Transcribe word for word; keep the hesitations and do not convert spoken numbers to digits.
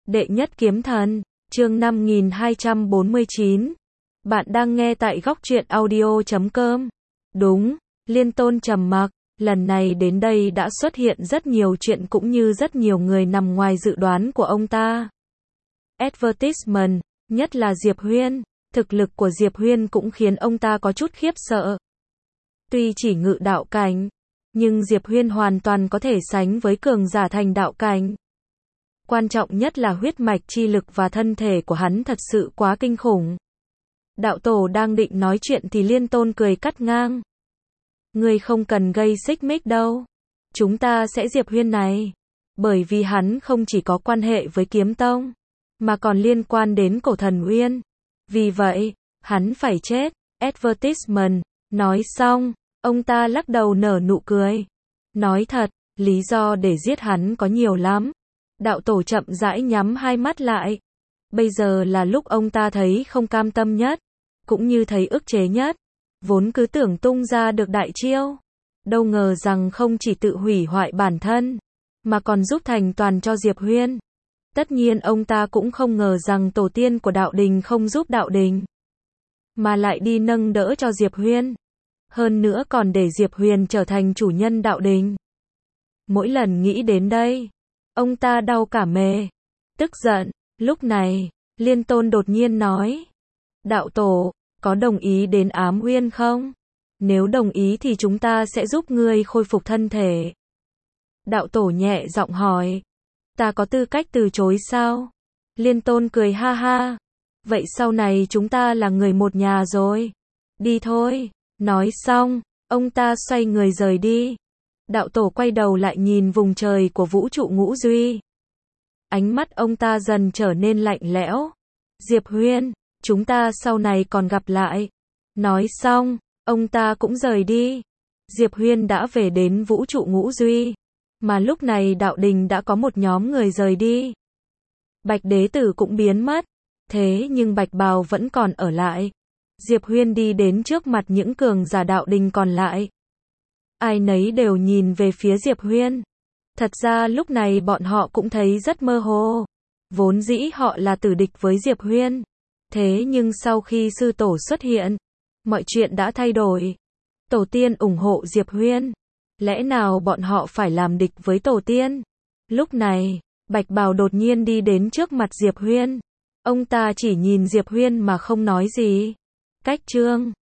Đệ nhất kiếm thần, chương năm nghìn hai trăm bốn mươi chín. Bạn đang nghe tại góc truyện audio chấm com. Đúng, Liên Tôn trầm mặc, lần này đến đây đã xuất hiện rất nhiều chuyện cũng như rất nhiều người nằm ngoài dự đoán của ông ta. Advertisement, nhất là Diệp Huyên, thực lực của Diệp Huyên cũng khiến ông ta có chút khiếp sợ. Tuy chỉ ngự đạo cảnh, nhưng Diệp Huyên hoàn toàn có thể sánh với cường giả thành đạo cảnh. Quan trọng nhất là huyết mạch chi lực và thân thể của hắn thật sự quá kinh khủng. Đạo tổ đang định nói chuyện thì Liên Tôn cười cắt ngang. Ngươi không cần gây xích mích đâu. Chúng ta sẽ Diệp Huyên này. Bởi vì hắn không chỉ có quan hệ với kiếm tông, mà còn liên quan đến cổ thần Uyên. Vì vậy, hắn phải chết. Advertisement. Nói xong, ông ta lắc đầu nở nụ cười. Nói thật, lý do để giết hắn có nhiều lắm. Đạo tổ chậm rãi nhắm hai mắt lại. Bây giờ là lúc ông ta thấy không cam tâm nhất, cũng như thấy ức chế nhất. Vốn cứ tưởng tung ra được đại chiêu, đâu ngờ rằng không chỉ tự hủy hoại bản thân, mà còn giúp thành toàn cho Diệp Huyên. Tất nhiên ông ta cũng không ngờ rằng tổ tiên của đạo đình không giúp đạo đình, mà lại đi nâng đỡ cho Diệp Huyên. Hơn nữa còn để Diệp Huyên trở thành chủ nhân đạo đình. Mỗi lần nghĩ đến đây, ông ta đau cả mề, tức giận. Lúc này, Liên Tôn đột nhiên nói. Đạo tổ, có đồng ý đến Ám Uyên không? Nếu đồng ý thì chúng ta sẽ giúp ngươi khôi phục thân thể. Đạo tổ nhẹ giọng hỏi. Ta có tư cách từ chối sao? Liên Tôn cười ha ha. Vậy sau này chúng ta là người một nhà rồi. Đi thôi. Nói xong, ông ta xoay người rời đi. Đạo tổ quay đầu lại nhìn vùng trời của vũ trụ ngũ duy. Ánh mắt ông ta dần trở nên lạnh lẽo. Diệp Huyên, chúng ta sau này còn gặp lại. Nói xong, ông ta cũng rời đi. Diệp Huyên đã về đến vũ trụ ngũ duy. Mà lúc này đạo đình đã có một nhóm người rời đi. Bạch đế tử cũng biến mất. Thế nhưng Bạch Bào vẫn còn ở lại. Diệp Huyên đi đến trước mặt những cường giả đạo đình còn lại. Ai nấy đều nhìn về phía Diệp Huyên. Thật ra lúc này bọn họ cũng thấy rất mơ hồ. Vốn dĩ họ là tử địch với Diệp Huyên. Thế nhưng sau khi sư tổ xuất hiện, mọi chuyện đã thay đổi. Tổ tiên ủng hộ Diệp Huyên. Lẽ nào bọn họ phải làm địch với tổ tiên? Lúc này, Bạch Bào đột nhiên đi đến trước mặt Diệp Huyên. Ông ta chỉ nhìn Diệp Huyên mà không nói gì. Cách chương